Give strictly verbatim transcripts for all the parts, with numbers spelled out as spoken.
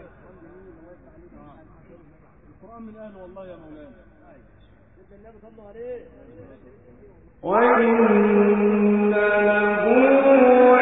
القرآن من أهله والله يا مولانا. وإن له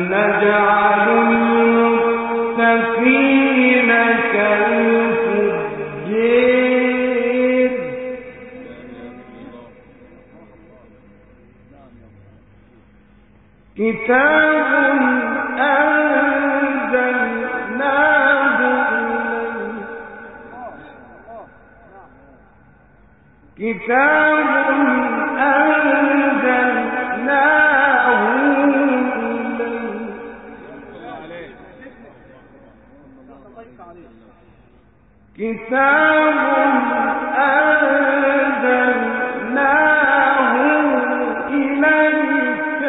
نجعل المتقين كالفجار كتاب أنزلناه إليك كتاب أنزلناه كتاب أنزلناه إليك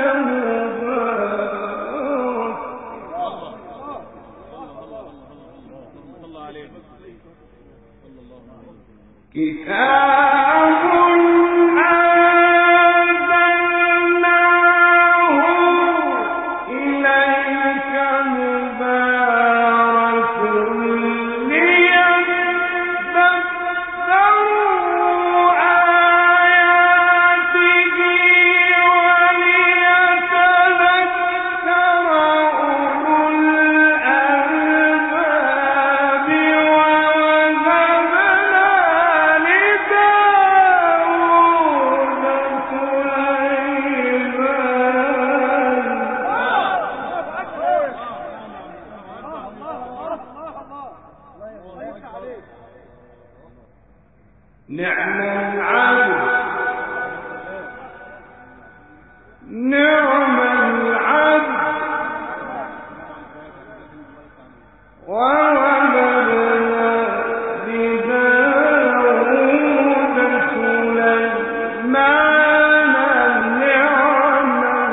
مبارك كتاب أنزلناه إليك مبارك ليدبروا آياته وليتذكر أولو الألباب ووهبنا لداود سليمان نعم العبد نعم العبد ووهبنا لداود سليمان نعم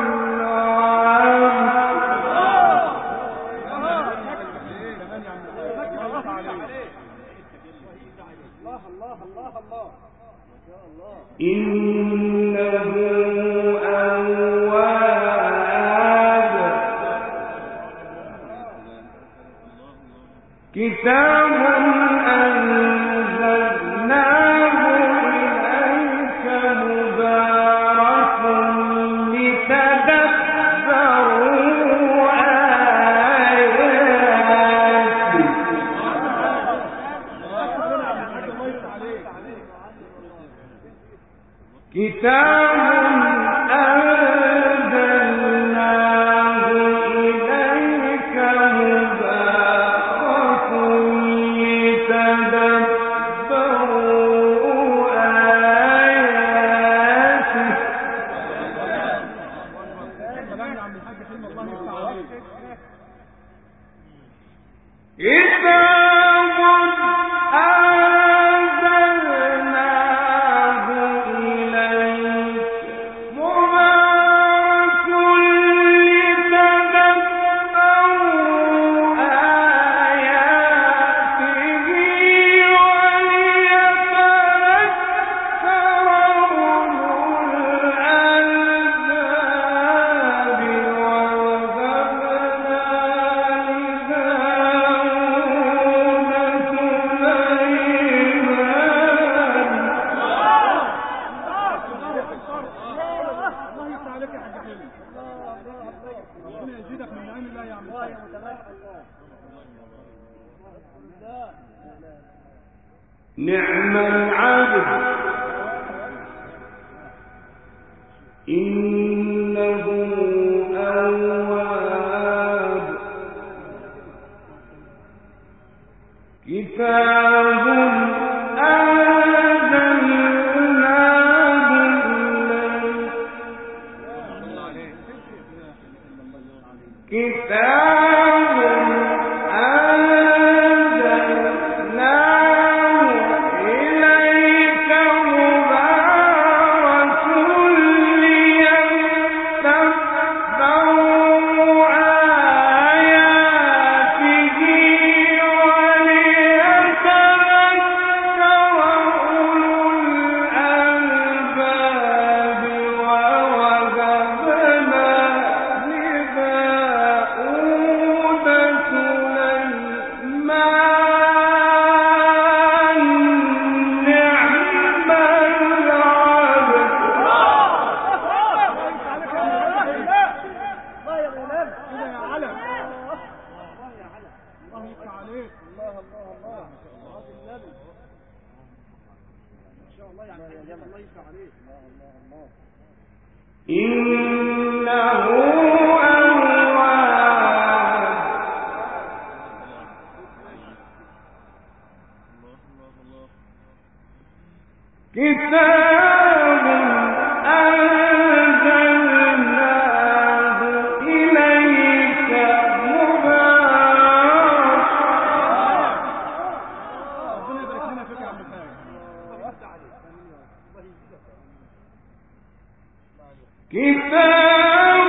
العبد إنه أواب كتاب أنزلناه إليك مبارك لتدبروا آياته كتاب أنزلناه إليك مبارك لتدبروا آياته كتاب أنزلناه إليك مبارك لتدبروا آياته وليتذكر أولو الألباب ووهبنا نعم العبد إنه أواب كتاب أنزلناه إليك كتاب أنزلناه إليك مبارك ليدبروا إنه كتاب أنزلناه إليك مبارك ربنا يبارك لنا فيك يا عم الحاج. كتاب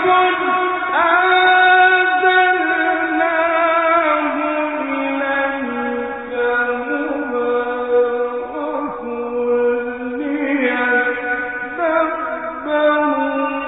أنزلناه إليك مبارك ليدبروا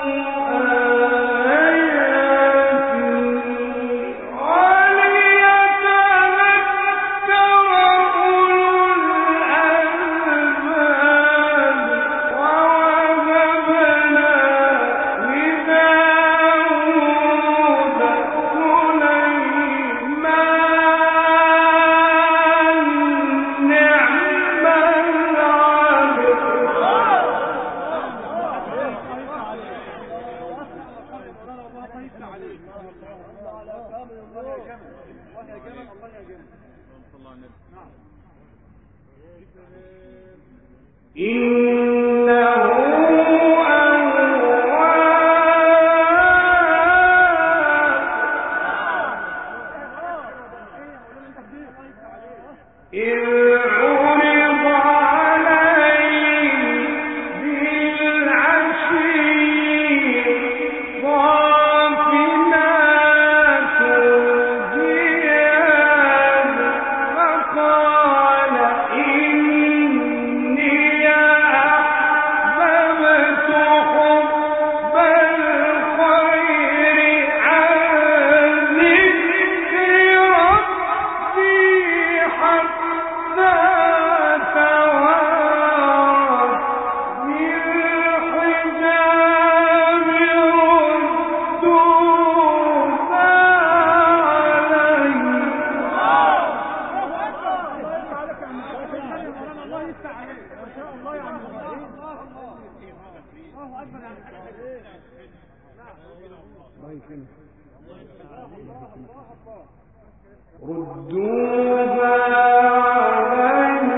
ردوها عليه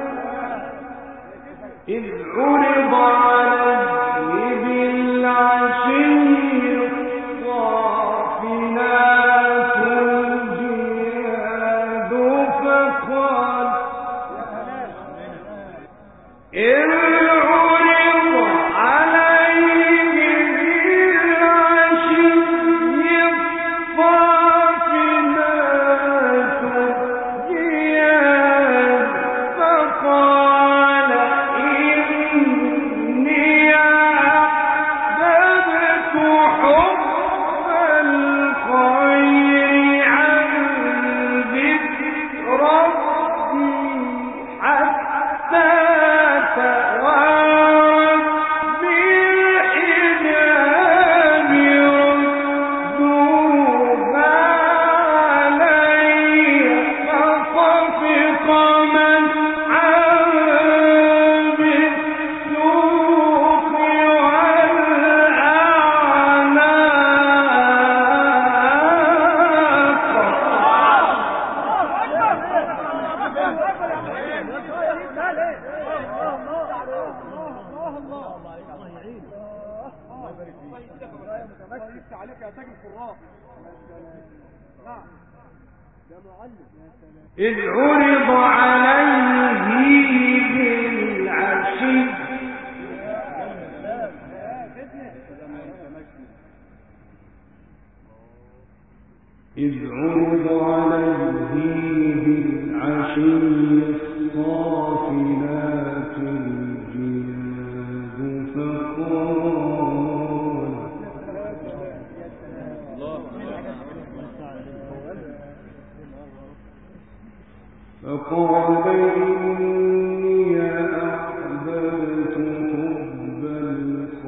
إذ عرض عليه بالعشي الصافنات الجياد فقال إذ عرض عليه بالعشي الصافنات الجياد فقال إني أحببت حب الخير عن ذكر ربي حتى توارت بالحجاب ردوها علي فطفق مسحا بالسوق عليك يا تاج القراء. نعم يا معلم. إذ عرض عليه بالعشي إذ عرض عليه بالعشي الصافنات الجياد فقال فقال إني أحببت حب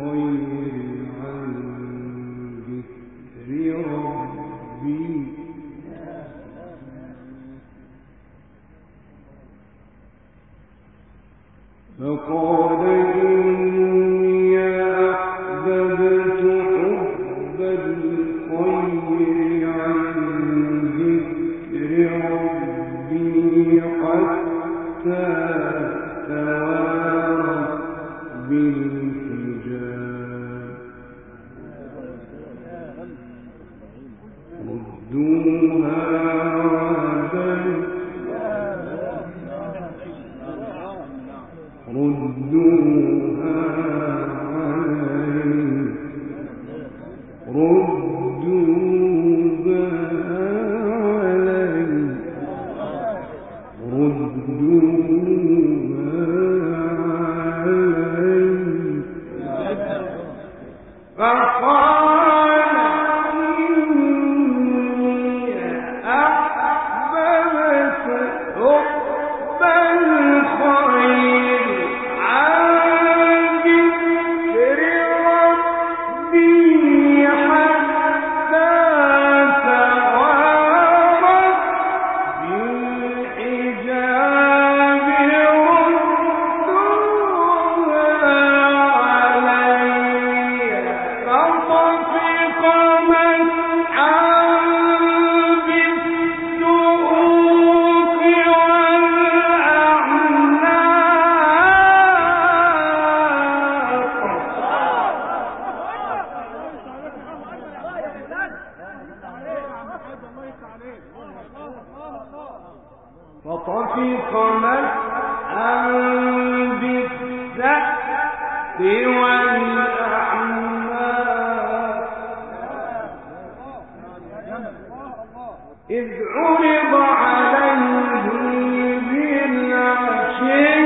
الخير عن ذكر ربي إذ عرض عليه بالعشي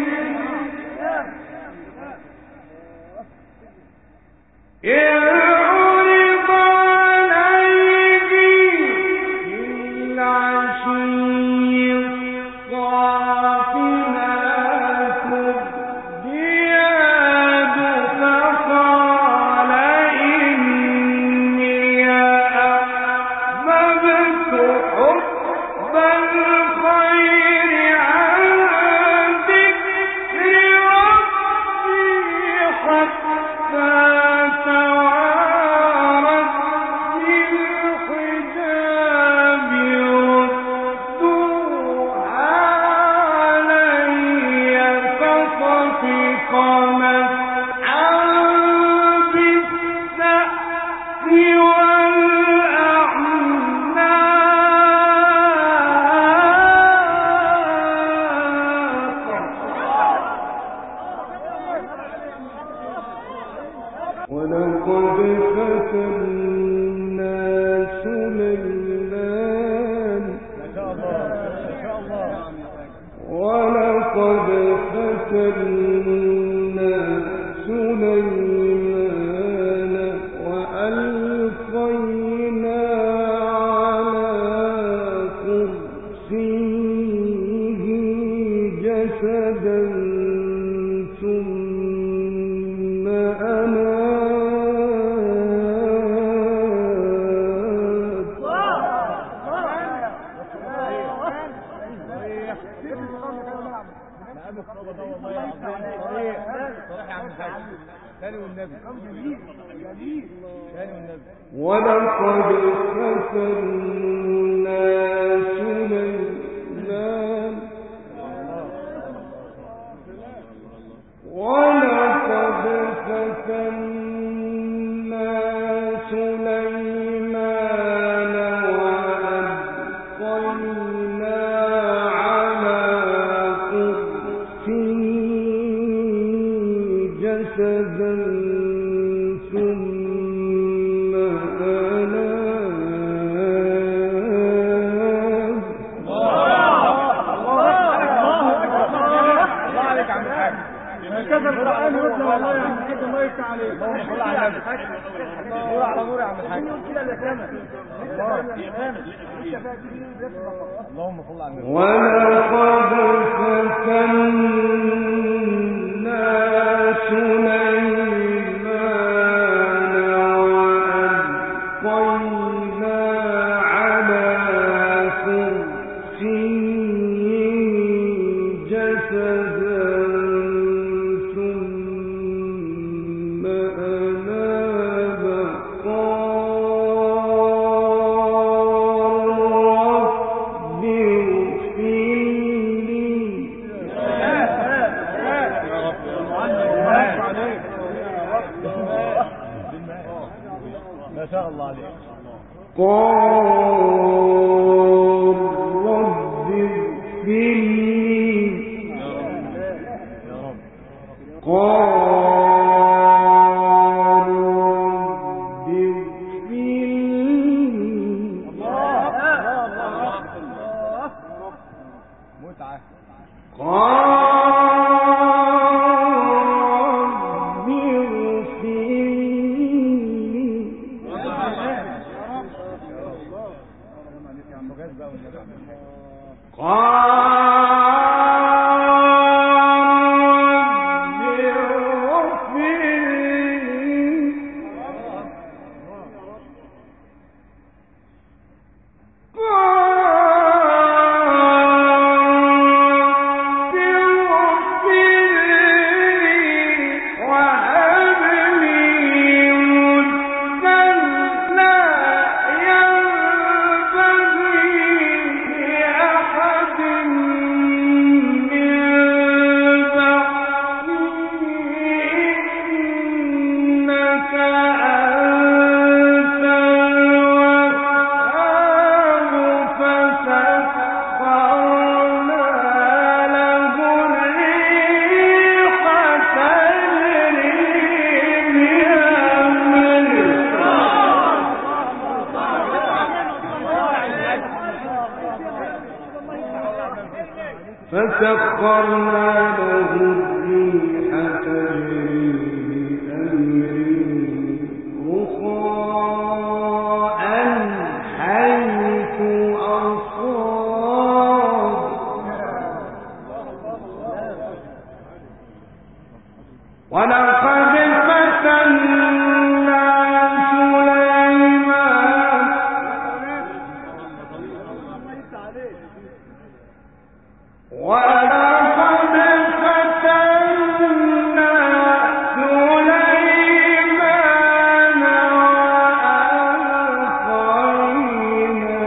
إذ عرض عليه بالعشي الصافنات الجياد فقال إني أحببت حب الخير عن ذكر ربي حتى توارت بالحجاب ردوها علي فطفق مسحا بالسأل ولقد فتنا سليمان ولقد فتنا سليمان وألقينا على كرسيه جسدا ثم ولقد فتنا سليمان ولقد فتنا سليمان وألقينا على كرسيه جسدا ثم أناب كذا القرآن يقول والله يا عم الحاج الله يفتح عليك. اللهم صل على النبي. نور على نور يا عم الحاج. كده اللي كامل. اللهم صل على النبي. ولقد فتنا سليمان وألقينا على كرسيه جسدا ثم أناب قال رب اغفر لي ما شاء الله عليك. قال رب اغفر لي قال رب اغفر لي متعة. قال رب اغفر لي فسخرنا له الريح تجري بأمره رخاء حيث أصاب ولقد فتنا سليمان ولقد فتنا سليمان وألقينا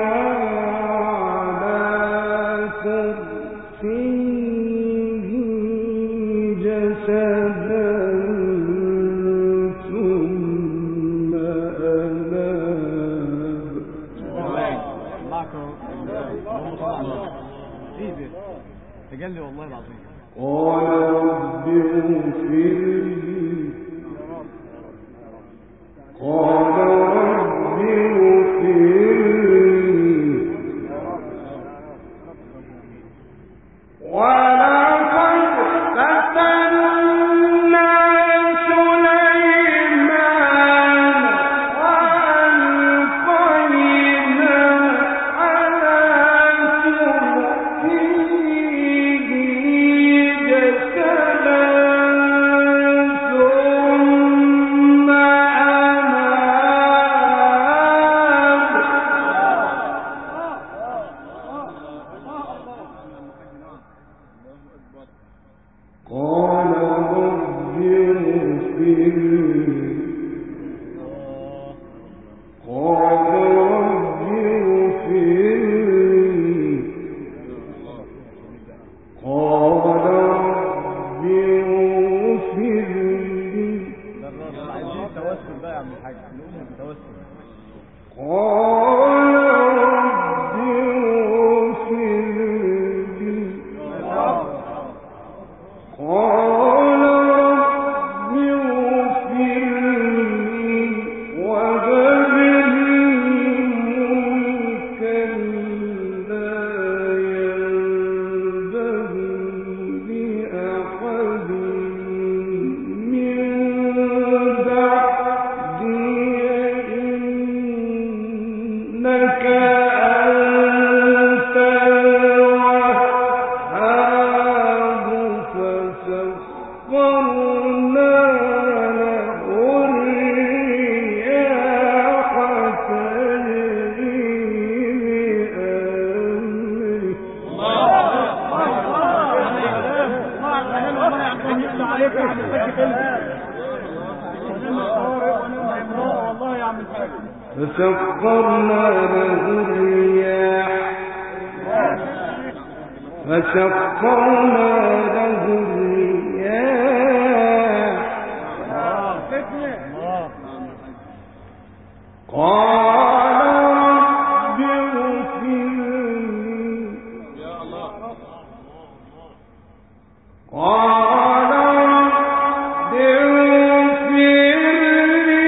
على كرسيه جسدا ثم أناب تجلي والله العظيم. قال رب اغفر لي قال رب اغفر لي ولقد فتنا سليمان وألقينا على كرسيه جسدا ثم أناب قال رب اغفر لي قال رب اغفر لي قال رب اغفر لي عايزين توسل بقى يا عم الحاج، نقول بالتوسل. قال رب اغفر لي قال رب اغفر لي وهب لي ملكا لا ينبغي لأحد من بعدي إنك أنت الوهاب فسخرنا له الرياح تجري بأمره عليك يا عم الحاج والله يا عم الحاج. فسخرنا له الرياح فسخرنا له الرياح قال رب اغفر لي قال رب اغفر لي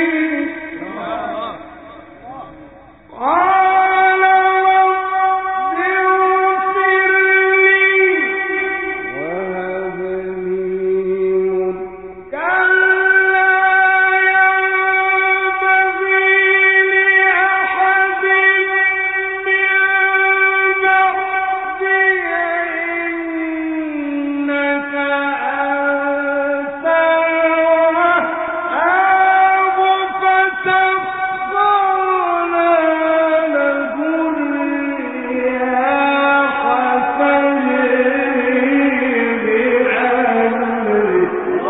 قال رب اغفر لي وهب لي ملكا لا ينبغي لأحد من بعدي إنك أنت الوهاب فسخرنا له الرياح تجري بأمره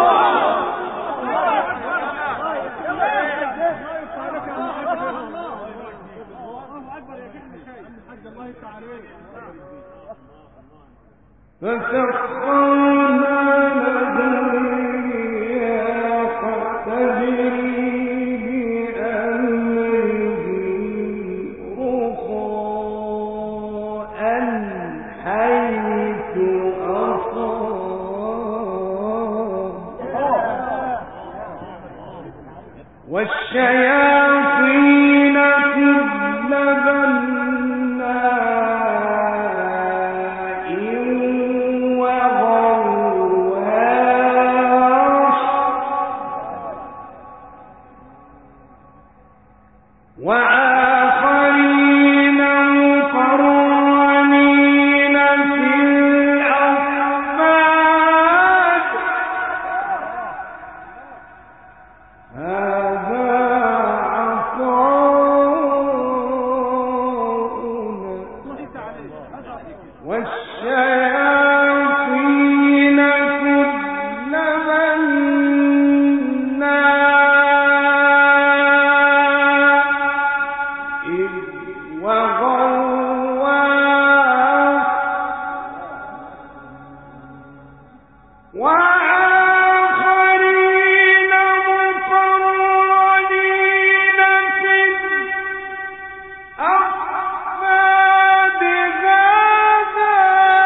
فسخرنا له الرياح تجري بأمره رخاء حيث أصاب والشياطين كل بناء وغواص وآخرين مقرنين في الأصفاد هذا عطاؤنا والشياطين كل بناء وغواص وآخرين مقرنين في الأصفاد هذا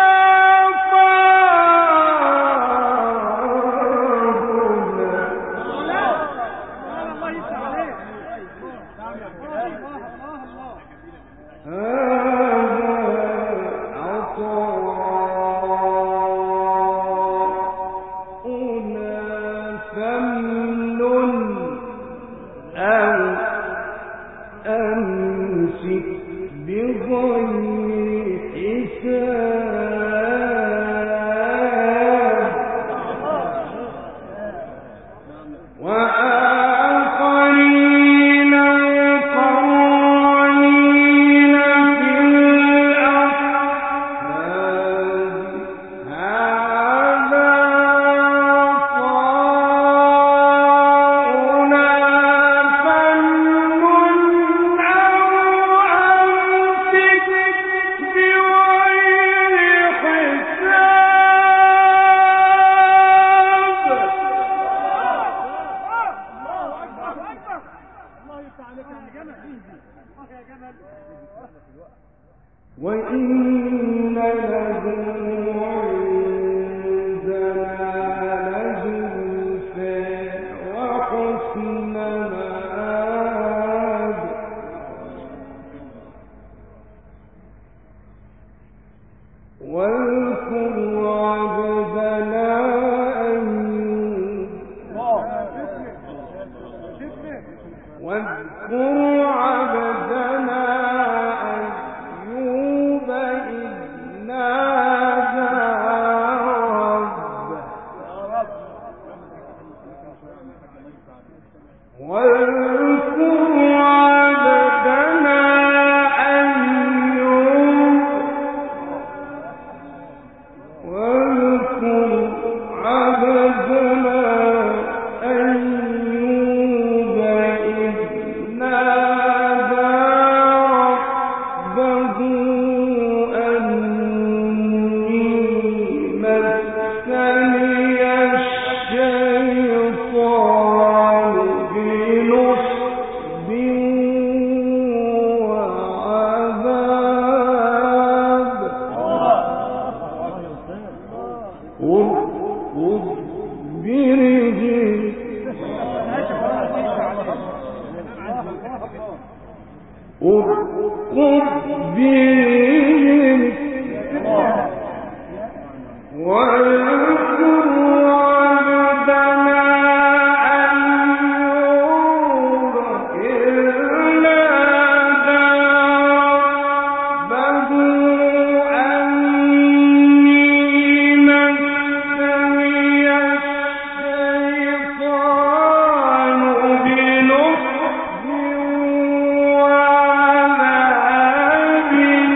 وإن له عندنا لزلفى وحسن مآب واذكر عبدنا أيوب واذكر عبدنا أيوب إذ نادى ربه واذكر عبدنا أيوب واذكر عبدنا أيوب إذ نادى ربه أني مسني الشيطان بنصب وعذاب اركض برجلك اركض برجلك واذكر عبدنا أيوب إذ نادى ربه أني مسني الشيطان بنصب وعذاب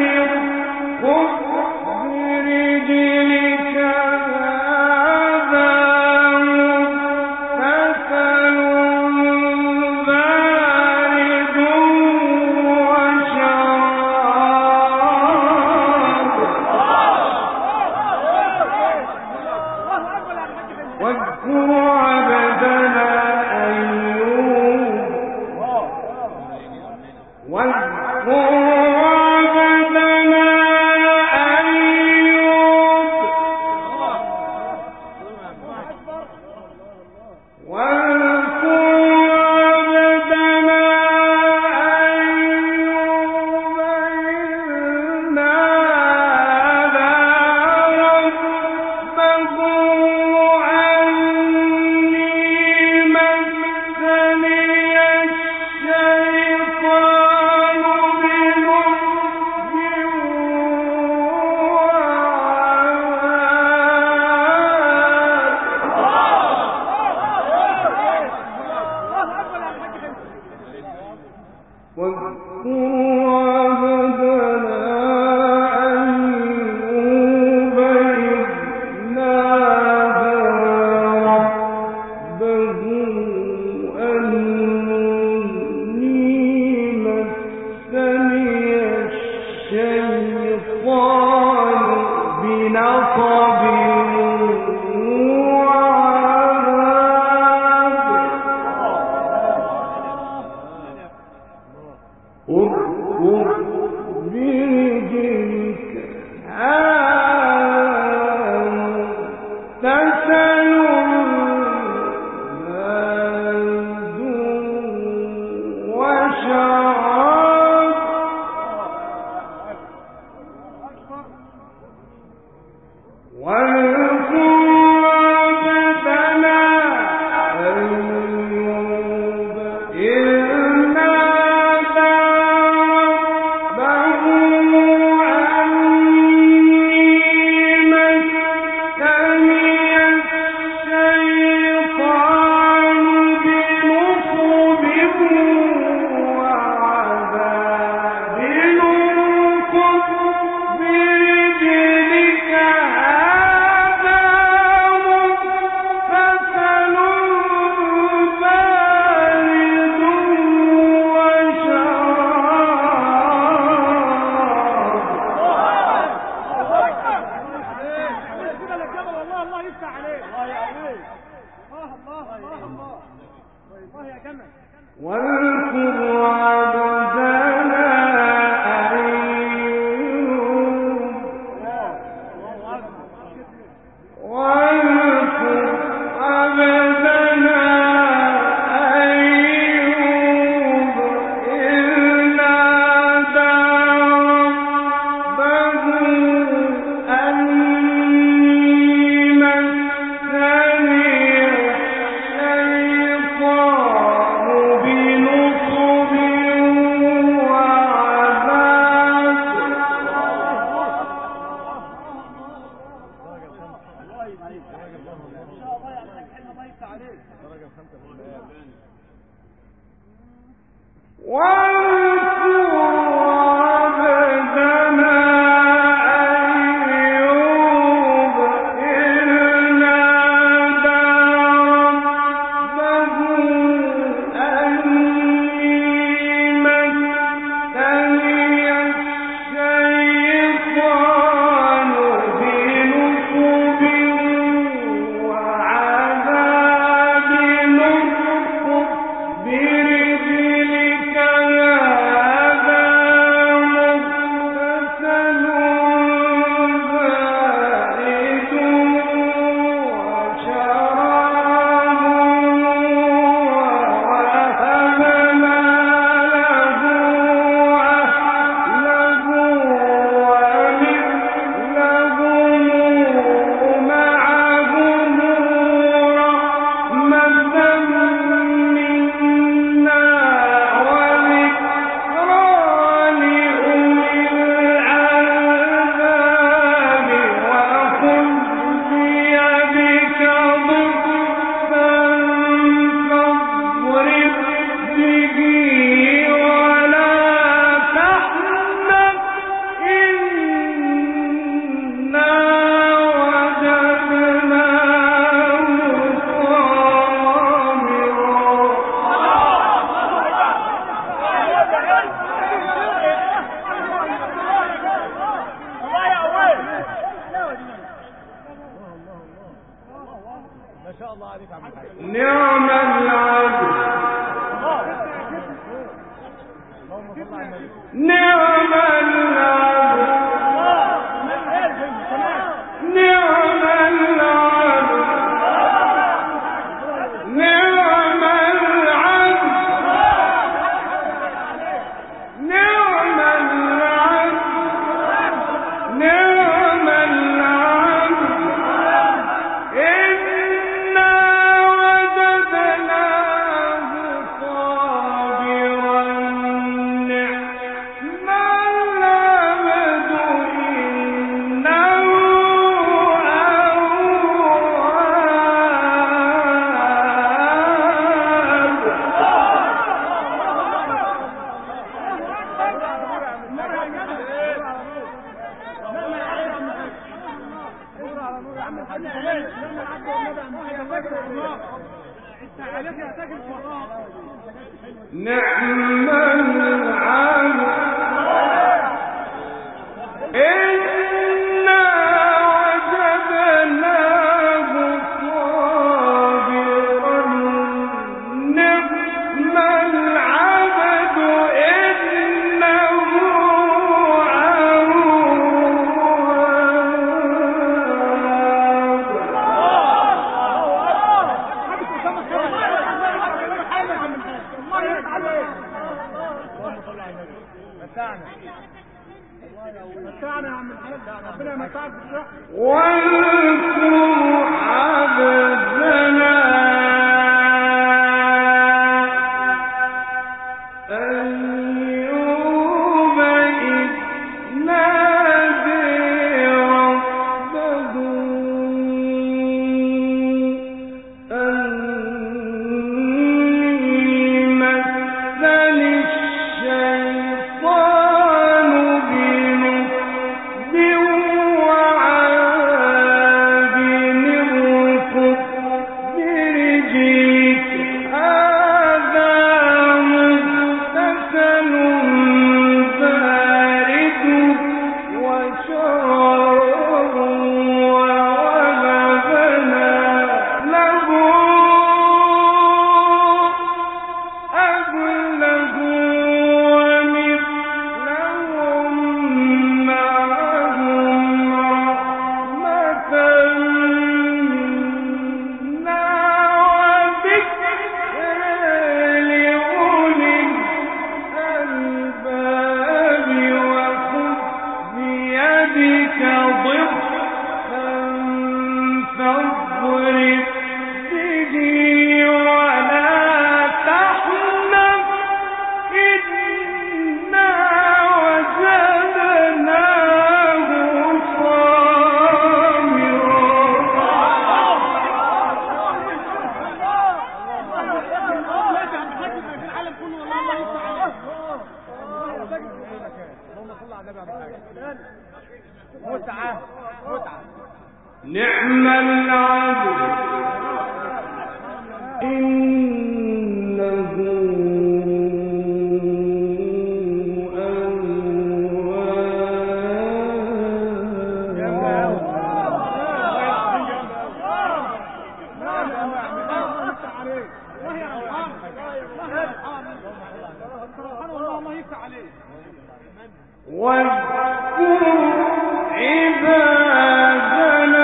برجلك نعم العبد إنا وجدناه صابرا نعم العبد إنه متعنا يا عم الحاج، ربنا يمتعك بالصحة. واذكر عبدنا أيوب إذ نادى ربه أني مسني الشيطان بنصب وعذاب اركض برجلك هذا مغتسل بارد وشراب ووهبنا له أهله ومثلهم معهم رحمة منا وذكرى لأولي الألباب وخذ بيدك ضغثا فاضرب به ولا تحنث إنا وجدناه متعة متعة نعم العبد إنه واذكر عبادنا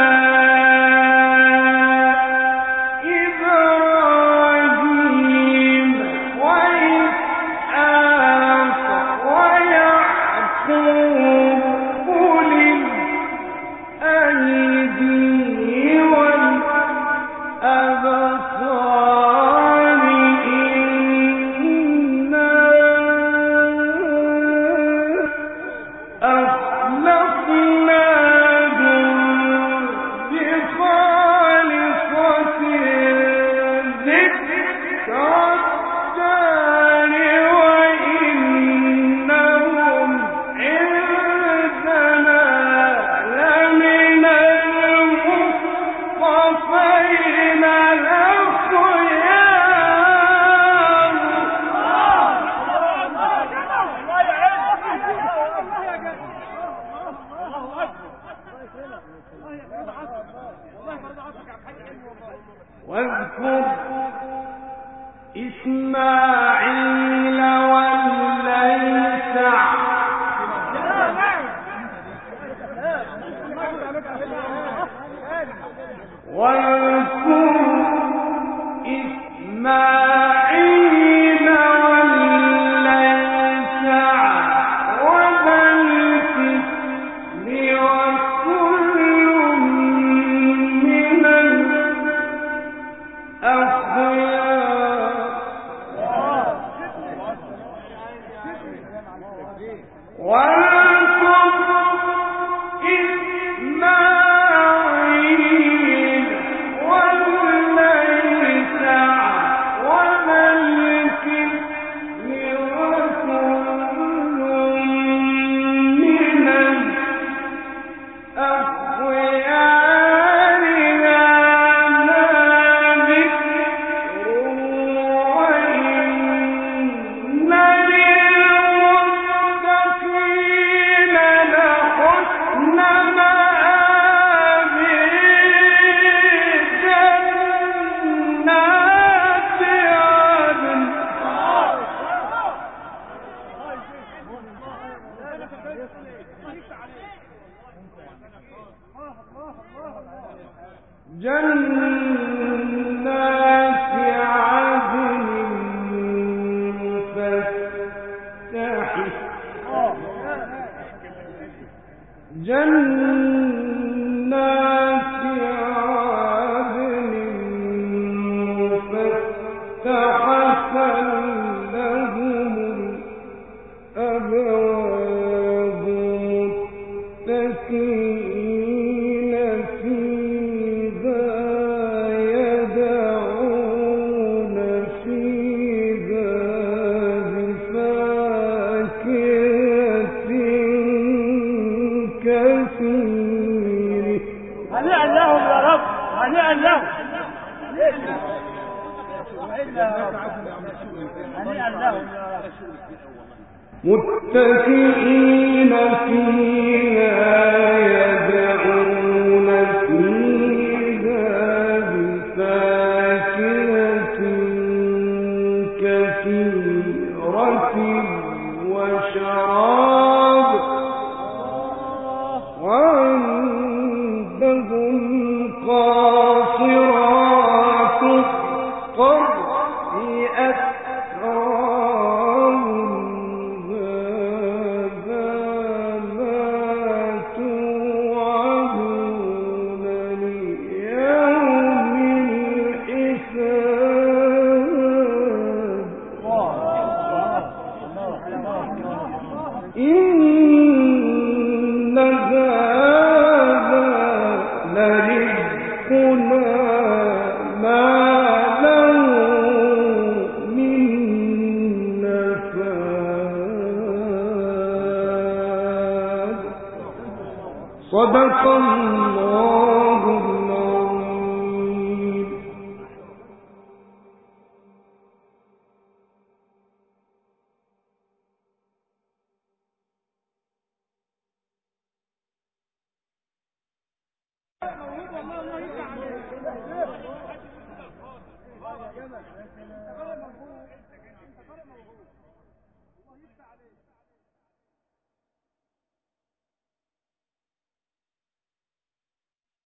إبراهيم وإسحاق ويعقوب أولي الأيدي والأبصار إنا أخلصناهم بخالصة ذكرى الدار وإنهم عندنا لمن المصطفين الأخيار واذكر إسماعيل واليسع واذكر إسماعيل واليسع وذا الكفل وكل من الأخيار واذكر إسماعيل واليسع وذا متكئين فيها يدعون فيها بفاكهة كثيرة وشراب وعندهم قاصرات الطرف أتراب هذا ما توعدون ليوم الحساب إن هذا لرزقنا ما له من نفاد صدق الله العظيم. والله الله يفتح عليك.